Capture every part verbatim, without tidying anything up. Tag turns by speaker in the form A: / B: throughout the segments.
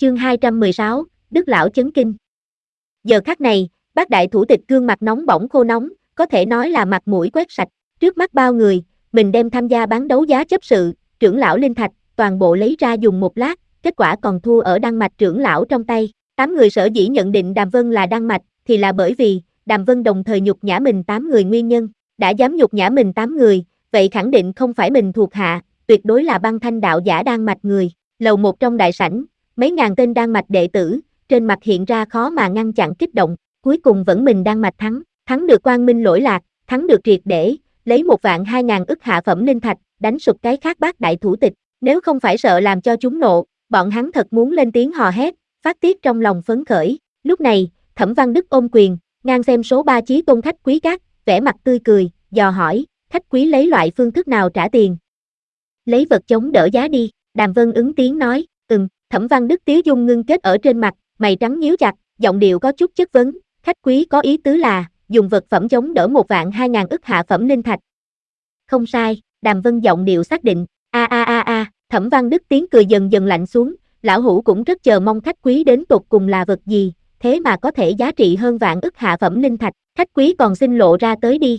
A: Chương hai trăm mười sáu, Đức Lão chấn kinh. Giờ khắc này, bác đại thủ tịch gương mặt nóng bỏng khô nóng, có thể nói là mặt mũi quét sạch, trước mắt bao người, mình đem tham gia bán đấu giá chấp sự, trưởng lão linh thạch, toàn bộ lấy ra dùng một lát, kết quả còn thua ở Đan Mạch trưởng lão trong tay. Tám người sở dĩ nhận định Đàm Vân là Đan Mạch, thì là bởi vì, Đàm Vân đồng thời nhục nhã mình tám người nguyên nhân, đã dám nhục nhã mình tám người, vậy khẳng định không phải mình thuộc hạ, tuyệt đối là băng thanh đạo giả Đan Mạch người. Lầu một trong đại sảnh, mấy ngàn tên Đan Mạch đệ tử, trên mặt hiện ra khó mà ngăn chặn kích động, cuối cùng vẫn mình Đan Mạch thắng, thắng được quang minh lỗi lạc, thắng được triệt để, lấy một vạn hai ngàn ức hạ phẩm linh thạch, đánh sụp cái khác bác đại thủ tịch, nếu không phải sợ làm cho chúng nộ, bọn hắn thật muốn lên tiếng hò hét, phát tiết trong lòng phấn khởi. Lúc này, Thẩm Văn Đức ôm quyền, ngang xem số ba Chí Tôn khách quý các, vẻ mặt tươi cười, dò hỏi, khách quý lấy loại phương thức nào trả tiền? Lấy vật chống đỡ giá đi, Đàm Vân ứng tiếng nói, ừm. Thẩm Văn Đức tiếu dung ngưng kết ở trên mặt, mày trắng nhíu chặt, giọng điệu có chút chất vấn, khách quý có ý tứ là, dùng vật phẩm chống đỡ một vạn hai ngàn ức hạ phẩm linh thạch. Không sai, Đàm Vân giọng điệu xác định, a a a a, Thẩm Văn Đức tiếng cười dần dần lạnh xuống, lão hủ cũng rất chờ mong khách quý đến tột cùng là vật gì, thế mà có thể giá trị hơn vạn ức hạ phẩm linh thạch, khách quý còn xin lộ ra tới đi.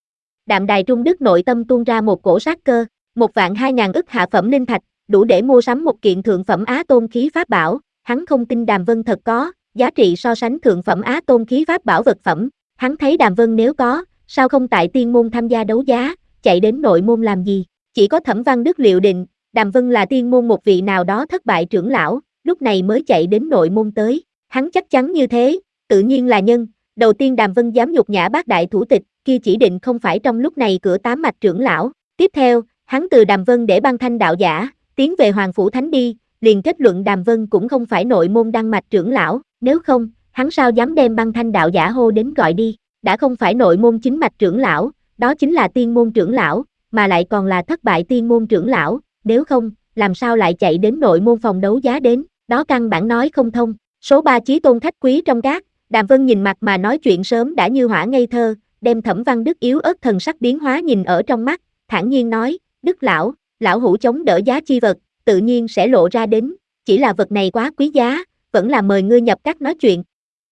A: Đạm Đài Trung Đức nội tâm tuôn ra một cổ sát cơ, một vạn hai ngàn ức hạ phẩm linh thạch, đủ để mua sắm một kiện thượng phẩm Á Tôn khí pháp bảo, hắn không tin Đàm Vân thật có, giá trị so sánh thượng phẩm Á Tôn khí pháp bảo vật phẩm, hắn thấy Đàm Vân nếu có, sao không tại tiên môn tham gia đấu giá, chạy đến nội môn làm gì, chỉ có Thẩm Văn Đức liệu định, Đàm Vân là tiên môn một vị nào đó thất bại trưởng lão, lúc này mới chạy đến nội môn tới, hắn chắc chắn như thế, tự nhiên là nhân, đầu tiên Đàm Vân dám nhục nhã bác đại thủ tịch, kia chỉ định không phải trong lúc này cửa tám mạch trưởng lão, tiếp theo, hắn từ Đàm Vân để băng thanh đạo giả, tiến về Hoàng Phủ Thánh đi, liền kết luận Đàm Vân cũng không phải nội môn Đan Mạch trưởng lão, nếu không, hắn sao dám đem băng thanh đạo giả hô đến gọi đi, đã không phải nội môn chính mạch trưởng lão, đó chính là tiên môn trưởng lão, mà lại còn là thất bại tiên môn trưởng lão, nếu không, làm sao lại chạy đến nội môn phòng đấu giá đến, đó căn bản nói không thông. Số ba Chí Tôn khách quý trong gác, Đàm Vân nhìn mặt mà nói chuyện sớm đã như hỏa ngây thơ, đem Thẩm Văn Đức yếu ớt thần sắc biến hóa nhìn ở trong mắt, thản nhiên nói, Đức lão, lão hủ chống đỡ giá chi vật, tự nhiên sẽ lộ ra đến, chỉ là vật này quá quý giá, vẫn là mời ngươi nhập các nói chuyện.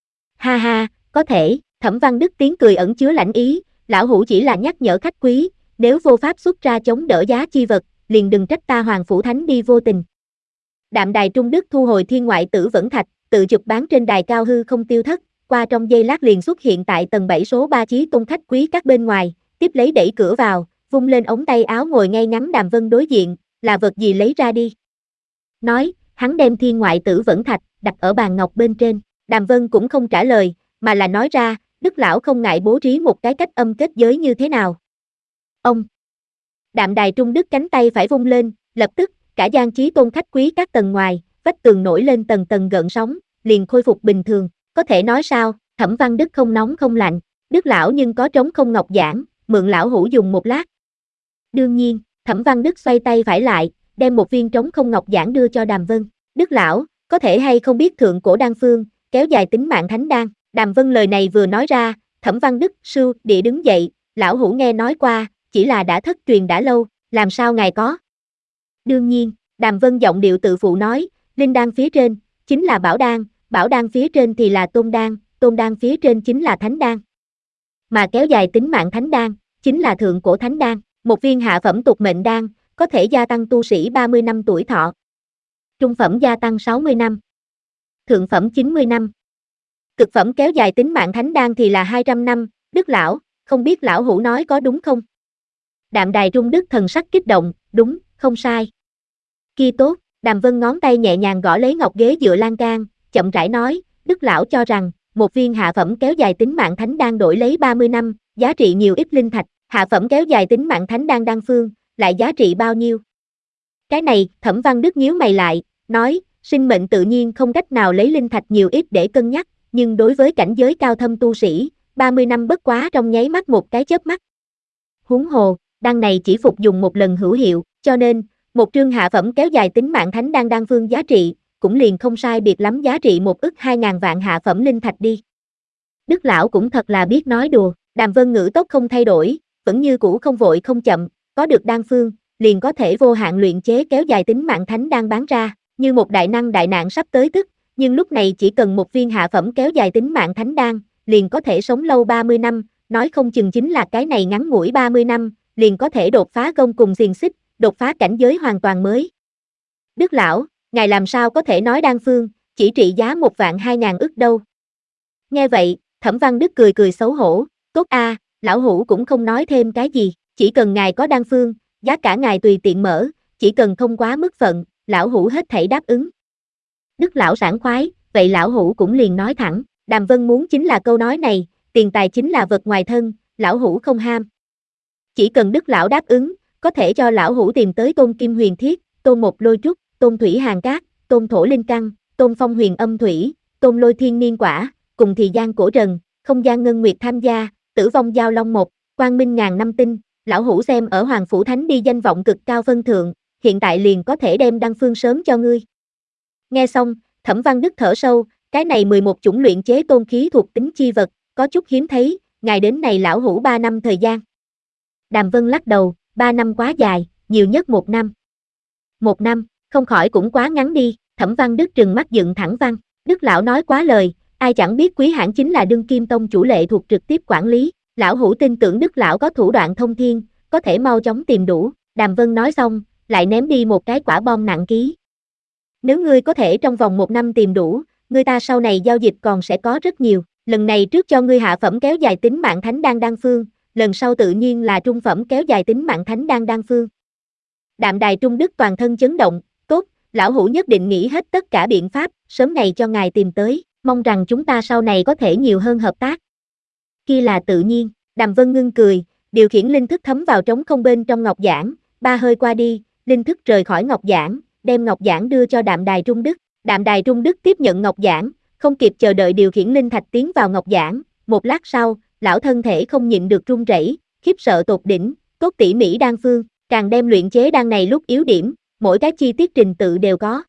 A: Ha ha, có thể, Thẩm Văn Đức tiếng cười ẩn chứa lãnh ý, lão hủ chỉ là nhắc nhở khách quý, nếu vô pháp xuất ra chống đỡ giá chi vật, liền đừng trách ta Hoàng Phủ Thánh đi vô tình. Đạm Đài Trung Đức thu hồi thiên ngoại tử vẫn thạch, tự chụp bán trên đài cao hư không tiêu thất, qua trong giây lát liền xuất hiện tại tầng bảy số ba Chí Tôn khách quý các bên ngoài, tiếp lấy đẩy cửa vào, vung lên ống tay áo ngồi ngay ngắn Đàm Vân đối diện, là vật gì lấy ra đi. Nói, hắn đem thiên ngoại tử vẫn thạch, đặt ở bàn ngọc bên trên, Đàm Vân cũng không trả lời, mà là nói ra, Đức lão không ngại bố trí một cái cách âm kết giới như thế nào. Ông! Đạm Đài Trung Đức cánh tay phải vung lên, lập tức, cả gian Chí Tôn khách quý các tầng ngoài, vách tường nổi lên tầng tầng gợn sóng, liền khôi phục bình thường, có thể nói sao, Thẩm Văn Đức không nóng không lạnh, Đức lão nhưng có trống không ngọc giản, mượn lão hủ dùng một lát. Đương nhiên, Thẩm Văn Đức xoay tay phải lại, đem một viên trống không ngọc giản đưa cho Đàm Vân. Đức lão, có thể hay không biết thượng cổ đan phương, kéo dài tính mạng thánh đan. Đàm Vân lời này vừa nói ra, Thẩm Văn Đức sưu địa đứng dậy, lão hủ nghe nói qua, chỉ là đã thất truyền đã lâu, làm sao ngài có? Đương nhiên, Đàm Vân giọng điệu tự phụ nói, linh đan phía trên, chính là bảo đan, bảo đan phía trên thì là tôn đan, tôn đan phía trên chính là thánh đan. Mà kéo dài tính mạng thánh đan, chính là thượng cổ thánh đan. Một viên hạ phẩm tục mệnh đan, có thể gia tăng tu sĩ ba mươi năm tuổi thọ. Trung phẩm gia tăng sáu mươi năm. Thượng phẩm chín mươi năm. Cực phẩm kéo dài tính mạng thánh đan thì là hai trăm năm, Đức lão, không biết lão hủ nói có đúng không? Đạm Đài Trung Đức thần sắc kích động, đúng, không sai. Kia tốt, Đàm Vân ngón tay nhẹ nhàng gõ lấy ngọc ghế dựa lan can, chậm rãi nói, Đức lão cho rằng, một viên hạ phẩm kéo dài tính mạng thánh đan đổi lấy ba mươi năm, giá trị nhiều ít linh thạch. Hạ phẩm kéo dài tính mạng thánh đan đan phương, lại giá trị bao nhiêu? Cái này, Thẩm Văn Đức nhíu mày lại, nói, sinh mệnh tự nhiên không cách nào lấy linh thạch nhiều ít để cân nhắc, nhưng đối với cảnh giới cao thâm tu sĩ, ba mươi năm bất quá trong nháy mắt một cái chớp mắt. Huống hồ, đan này chỉ phục dùng một lần hữu hiệu, cho nên, một trương hạ phẩm kéo dài tính mạng thánh đan đan phương giá trị, cũng liền không sai biệt lắm giá trị một ức hai ngàn vạn hạ phẩm linh thạch đi. Đức lão cũng thật là biết nói đùa, Đàm Vân ngữ tốc không thay đổi, vẫn như cũ không vội không chậm, có được đan phương, liền có thể vô hạn luyện chế kéo dài tính mạng thánh đan bán ra, như một đại năng đại nạn sắp tới tức, nhưng lúc này chỉ cần một viên hạ phẩm kéo dài tính mạng thánh đan, liền có thể sống lâu ba mươi năm, nói không chừng chính là cái này ngắn ngủi ba mươi năm, liền có thể đột phá gông cùng xiềng xích, đột phá cảnh giới hoàn toàn mới. Đức lão, ngài làm sao có thể nói đan phương, chỉ trị giá một vạn hai ngàn ức đâu. Nghe vậy, Thẩm Văn Đức cười cười xấu hổ, tốt a, lão hủ cũng không nói thêm cái gì, chỉ cần ngài có đan phương, giá cả ngài tùy tiện mở, chỉ cần không quá mức phận, lão hủ hết thảy đáp ứng. Đức lão sảng khoái, vậy lão hủ cũng liền nói thẳng, Đàm Vân muốn chính là câu nói này, tiền tài chính là vật ngoài thân, lão hủ không ham. Chỉ cần Đức lão đáp ứng, có thể cho lão hủ tìm tới Tôn Kim Huyền Thiết, Tôn Một Lôi Trúc, Tôn Thủy Hàng Cát, Tôn Thổ Linh Căn, Tôn Phong Huyền Âm Thủy, Tôn Lôi Thiên Niên Quả, cùng thì gian cổ trần, không gian ngân nguyệt tham gia, tử vong giao long một, quang minh ngàn năm tinh, lão hủ xem ở Hoàng Phủ Thánh đi danh vọng cực cao phân thượng, hiện tại liền có thể đem đăng phương sớm cho ngươi. Nghe xong, Thẩm Văn Đức thở sâu, cái này mười một chủng luyện chế tôn khí thuộc tính chi vật, có chút hiếm thấy, ngài đến này lão hủ ba năm thời gian. Đàm Vân lắc đầu, ba năm quá dài, nhiều nhất một năm. Một năm, không khỏi cũng quá ngắn đi, Thẩm Văn Đức trừng mắt dựng thẳng Văn, Đức lão nói quá lời, ai chẳng biết Quý Hãn chính là đương kim tông chủ lệ thuộc trực tiếp quản lý, lão hủ tin tưởng Đức lão có thủ đoạn thông thiên, có thể mau chóng tìm đủ, Đàm Vân nói xong, lại ném đi một cái quả bom nặng ký. Nếu ngươi có thể trong vòng một năm tìm đủ, người ta sau này giao dịch còn sẽ có rất nhiều, lần này trước cho ngươi hạ phẩm kéo dài tính mạng thánh đan đan phương, lần sau tự nhiên là trung phẩm kéo dài tính mạng thánh đan đan phương. Đạm Đài Trung Đức toàn thân chấn động, tốt, lão hủ nhất định nghĩ hết tất cả biện pháp, sớm ngày cho ngài tìm tới, mong rằng chúng ta sau này có thể nhiều hơn hợp tác. Kia là tự nhiên, Đàm Vân ngưng cười, điều khiển linh thức thấm vào trống không bên trong ngọc giản, ba hơi qua đi, linh thức rời khỏi ngọc giản, đem ngọc giản đưa cho Đạm Đài Trung Đức. Đạm Đài Trung Đức tiếp nhận ngọc giản, không kịp chờ đợi điều khiển linh thạch tiến vào ngọc giản, một lát sau, lão thân thể không nhịn được run rẩy, khiếp sợ tột đỉnh, tốt tỉ mỉ đan phương, càng đem luyện chế đan này lúc yếu điểm, mỗi cái chi tiết trình tự đều có.